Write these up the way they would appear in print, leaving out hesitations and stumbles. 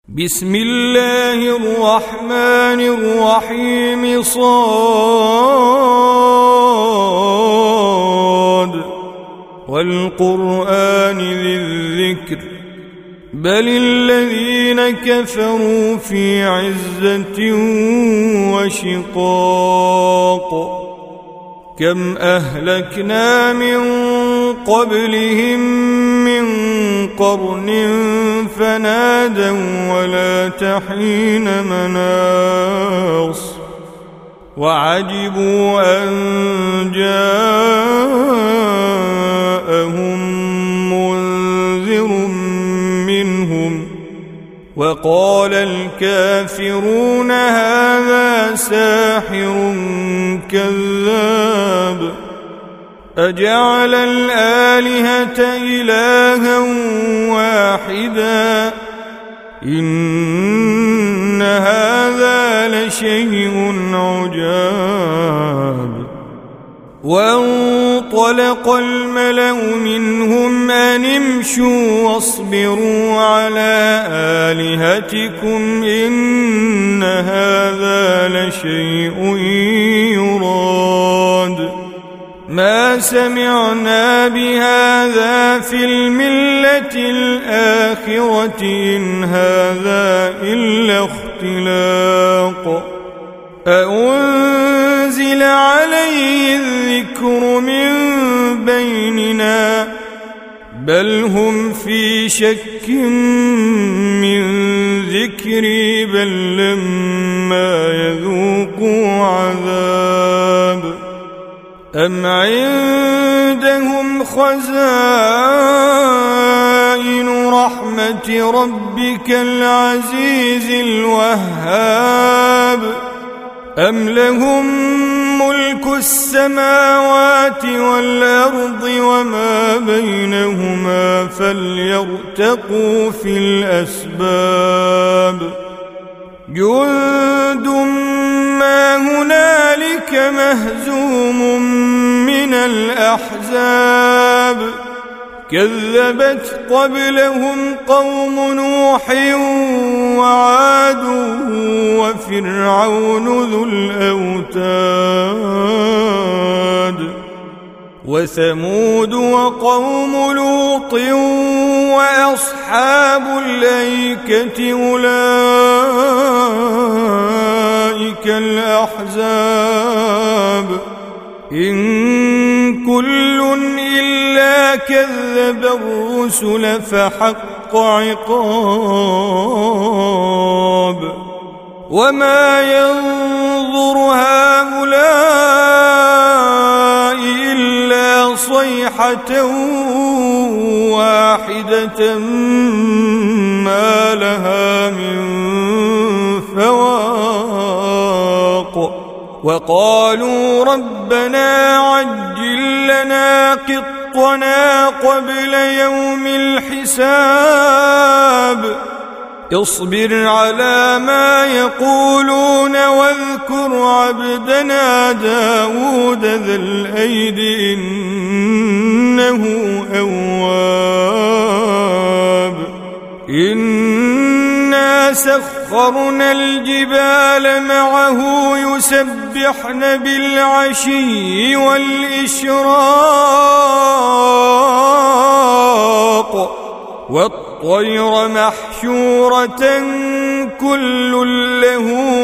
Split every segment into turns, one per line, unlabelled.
بسم الله الرحمن الرحيم صاد والقرآن ذي الذكر بل الذين كفروا في عزة وشقاق كم أهلكنا من قبلهم من قرن فنادوا ولا تحين مناص وعجبوا أن جاءهم منذر منهم وقال الكافرون هذا ساحر كذاب أجعل الآلهة إلها واحدا إن هذا لشيء عجاب وانطلق الملأ منهم أن امشوا واصبروا على آلهتكم إن هذا لشيء يراد ما سمعنا بهذا في الملة الآخرة إن هذا إلا اختلاق أأنزل عليه الذكر من بيننا بل هم في شك من ذكري بل لما يذوقوا عذاب أم عندهم خزائن رحمة ربك العزيز الوهاب أم لهم ملك السماوات والأرض وما بينهما فليرتقوا في الأسباب جند ما هنالك مهزوم من الأحزاب كذبت قبلهم قوم نوح وعاد وفرعون ذو الأوتاد وثمود وقوم لوط وأصحاب الأيكة أولئك الأحزاب إن كل إلا كذب الرسل فحق عقاب وما ينظر هؤلاء إلا صيحة واحدة ما لها من فواق وقالوا ربنا عجل لنا قطنا قبل يوم الحساب اصبر على ما يقولون واذكر عبدنا داود ذا الأيد إنه أواب إنا سخرنا الجبال معه يسبحن بالعشي والإشراق والطير محشورة كل له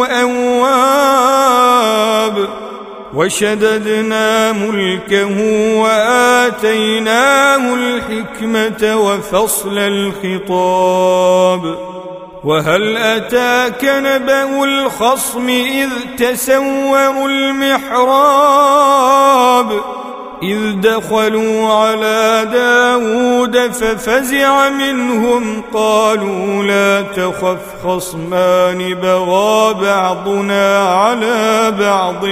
أواب وشددنا ملكه وآتيناه الحكمة وفصل الخطاب وهل أتاك نبأ الخصم إذ تسوروا المحراب إذ دخلوا على داود ففزع منهم قالوا لا تخف خصمان بغى بعضنا على بعض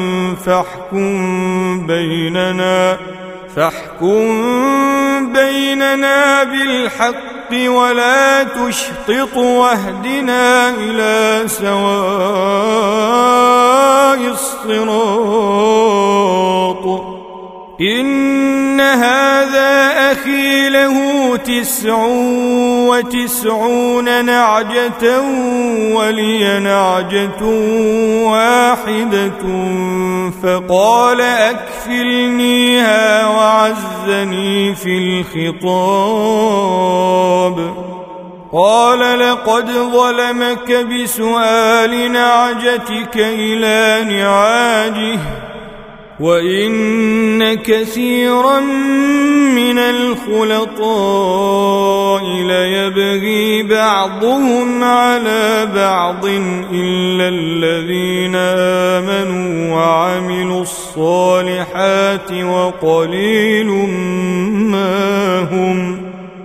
فاحكم بيننا بالحق ولا تشطط واهدنا إلى سواء الصراط إن هذا أخي له 99 نعجة ولي نعجة واحدة فقال أكفلنيها وعزني في الخطاب قال لقد ظلمك بسؤال نعجتك إلى نعاجه وإن كثيرا من الخلطاء ليبغي بعضهم على بعض إلا الذين آمنوا وعملوا الصالحات وقليل ما هم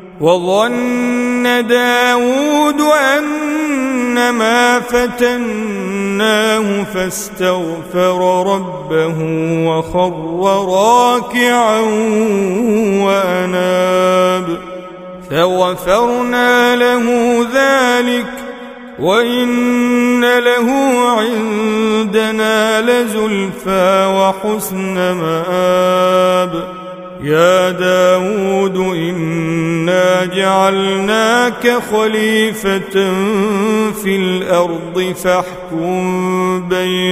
وظن داود أنما فتناه فاستغفر ربه وخر راكعا وأناب فغفرنا له ذلك وإن له عندنا لزلفى وحسن مآب يا داود إنا جعلناك خليفة في الأرض فاحكم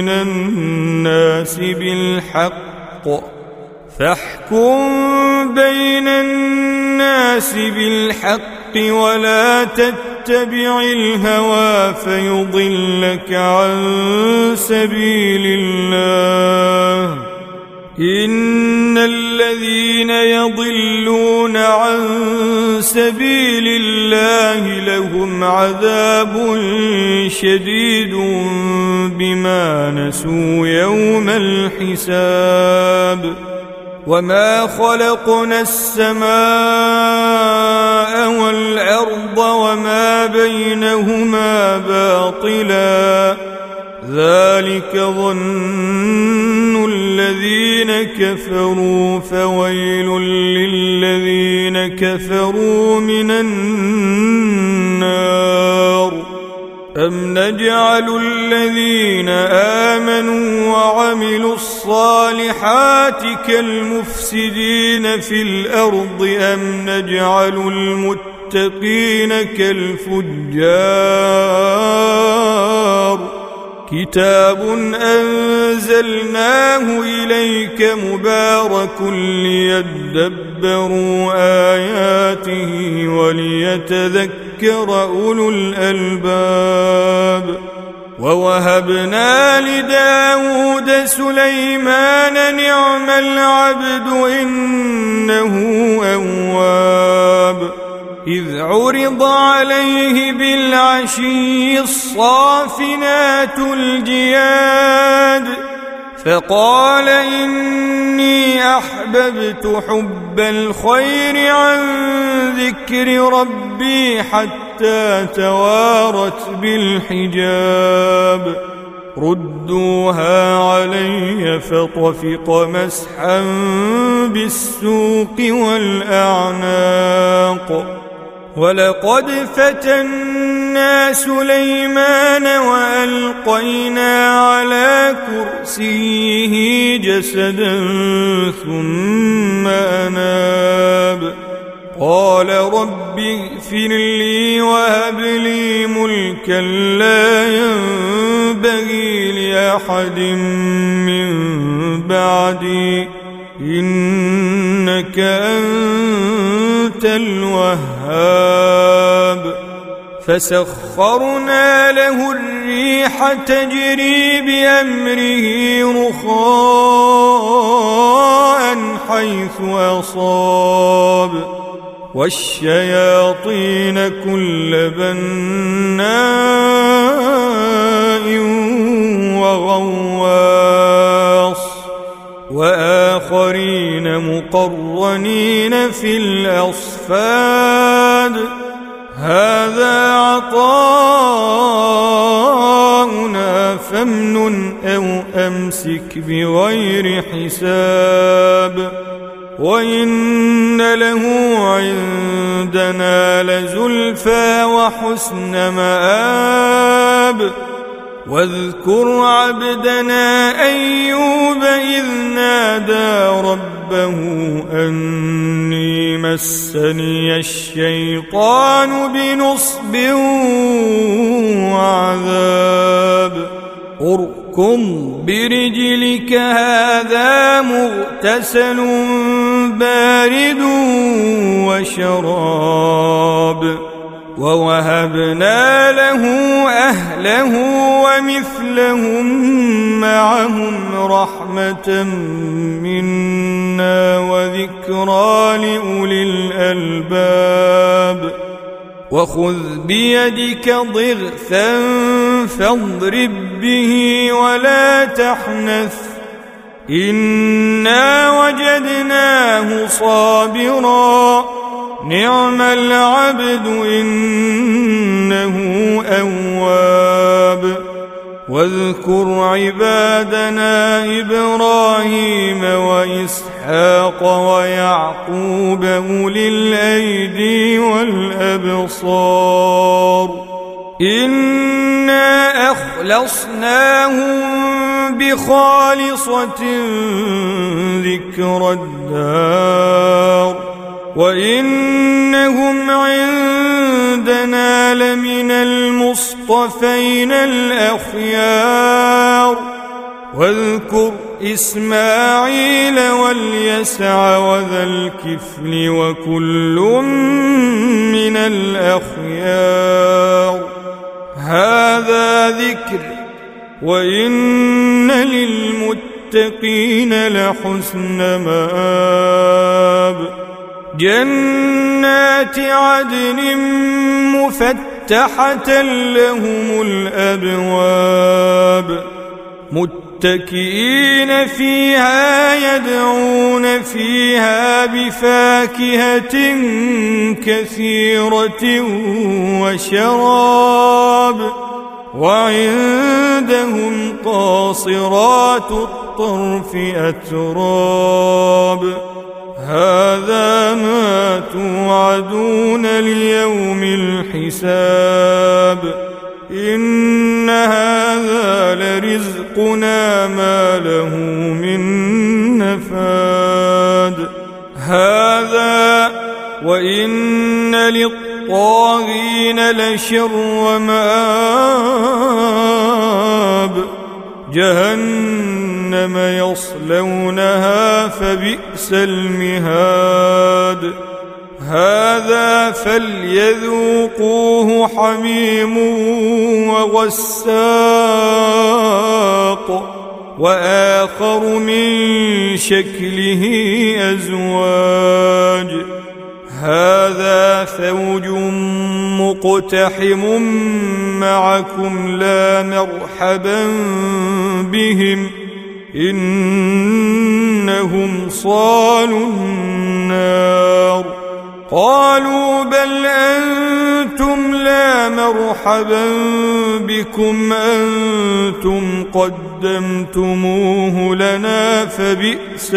بين الناس بالحق ولا تتبع الهوى فيضلك عن سبيل الله إن الذين يضلون عن سبيل الله لهم عذاب شديد بما نسوا يوم الحساب وما خلقنا السماء والأرض وما بينهما باطلا ذلك ظن الذين كفروا فويل للذين كفروا من النار أم نجعل الذين آمنوا وعملوا الصالحات كالمفسدين في الأرض أم نجعل المتقين كالفجار كتاب أنزلناه إليك مبارك ليدبروا آياته وليتذكر أولو الألباب ووهبنا لداود سليمان نعم العبد إنه أواب إذ عرض عليه بالعشي الصافنات الجياد فقال إني أحببت حب الخير عن ذكر ربي حتى توارت بالحجاب ردوها علي فطفق مسحا بالسوق والأعناق ولقد فتنا سليمان وألقينا على كرسيه جسدا ثم أناب قال رب اغفر لي وهب لي ملكا لا ينبغي لأحد من بعدي إنك أنت الوهاب فسخرنا له الريح تجري بأمره رخاء حيث أصاب والشياطين كل بناء وغواص وآخرين مقرنين في الأصفاد هذا عطاؤنا فامنن أو أمسك بغير حساب وإن له عندنا لزلفى وحسن مآب واذكر عبدنا أيوب إذ نادى ربه أني مسني الشيطان بنصب وعذاب اركض برجلك هذا مغتسل بارد وشراب ووهبنا له أهله ومثلهم معهم رحمة منا وذكرى لأولي الألباب وخذ بيدك ضغثا فاضرب به ولا تحنث إنا وجدناه صابرا نعم العبد إنه أواب واذكر عبادنا إبراهيم وإسحاق ويعقوب أولي الأيدي والأبصار إنا أخلصناهم بخالصة ذكر الدار وإنهم عندنا لمن المصطفين الأخيار واذكر إسماعيل واليسع وذا الكفل وكل من الأخيار هذا ذكر وإن للمتقين لحسن مآب جنات عدن مفتحة لهم الأبواب متكئين فيها يدعون فيها بفاكهة كثيرة وشراب وعندهم قاصرات الطرف أتراب هذا ما توعدون ليوم الحساب إن هذا لرزقنا ما له من نفاد هذا وإن للطاغين لشر مآب جهنم يصلونها فبئس المهاد هذا فليذوقوه حميم وغساق وآخر من شكله أزواج هذا فوج مقتحم معكم لا مرحبا بهم إنهم صالوا النار قالوا بل أنتم لا مرحبا بكم أنتم قدمتموه لنا فبئس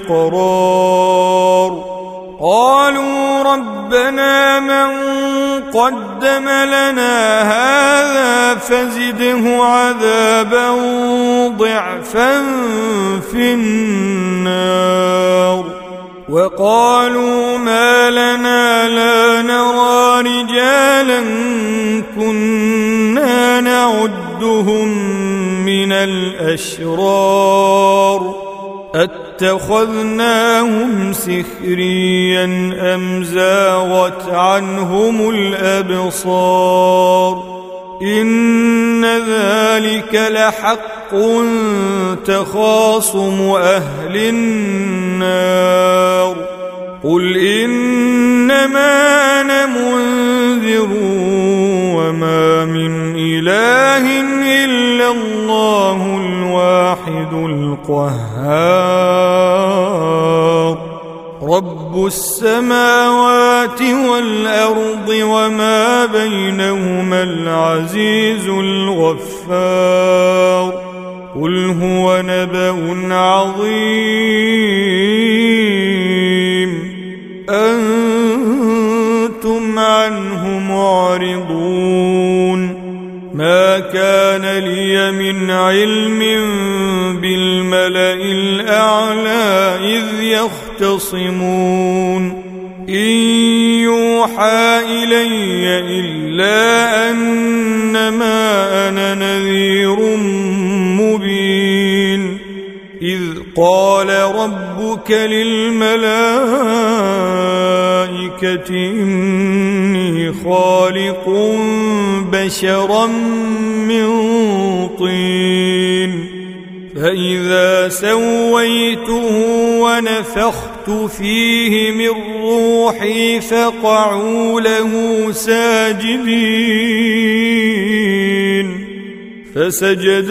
القرار قالوا ربنا من قدم لنا هذا فزده عذابا ضعفا في النار وقالوا ما لنا لا نرى رجالا كنا نعدهم من الأشرار اتخذناهم سخريا أم زاغت عنهم الأبصار إن ذلك لحق تخاصم أهل النار قل إنما أنا منذر وما من إله إلا الله الواحد القهار رب السماوات والأرض وما بينهما العزيز الغفار قل هو نبأ عظيم أنتم عنه معرضون ما كان لي من علم بالملأ الأعلى إذ يختصمون إن يوحى إلي إلا أنما أنا نذير مبين إذ قال ربك للملائكة إني خالق بشرا من طين فإذا سويته ونفخت فيه من روحي فقعوا له ساجدين فسجد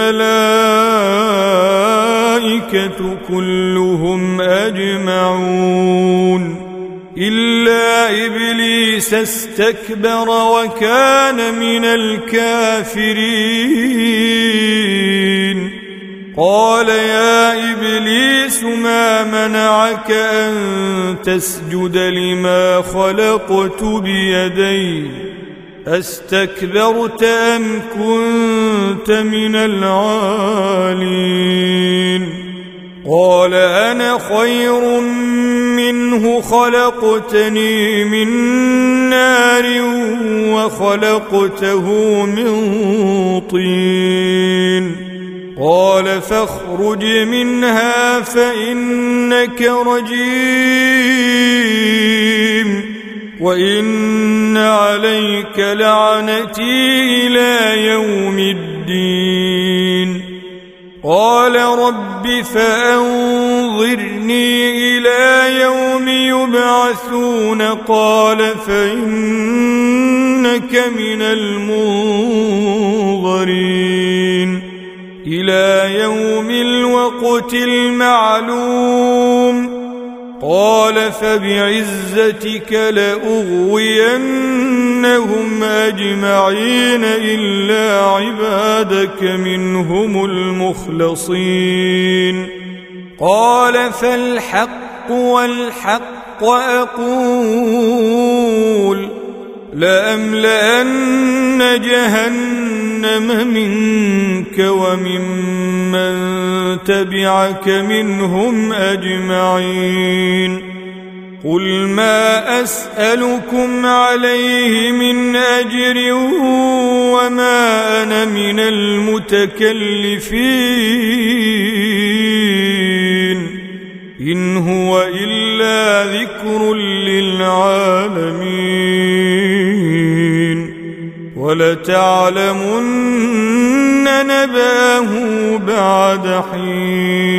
الملائكة كلهم أجمعون إلا إبليس استكبر وكان من الكافرين قال يا إبليس ما منعك أن تسجد لما خلقت بيدي أستكبرت أم كنت من العالين قال أنا خير منه خلقتني من نار وخلقته من طين قال فاخرج منها فإنك رجيم وإن عليك لعنتي إلى يوم الدين قال رب فأنظرني إلى يوم يبعثون قال فإنك من المنظرين إلى يوم الوقت المعلوم قال فبعزتك لأغوينهم أجمعين إلا عبادك منهم المخلصين قال فالحق والحق أقول لأملأن جهنم منك وممن تبعك منهم أجمعين قل ما أسألكم عليه من أجر وما أنا من المتكلفين إن هو إلا ذكر للعالمين ولتعلمن نبأه بعد حين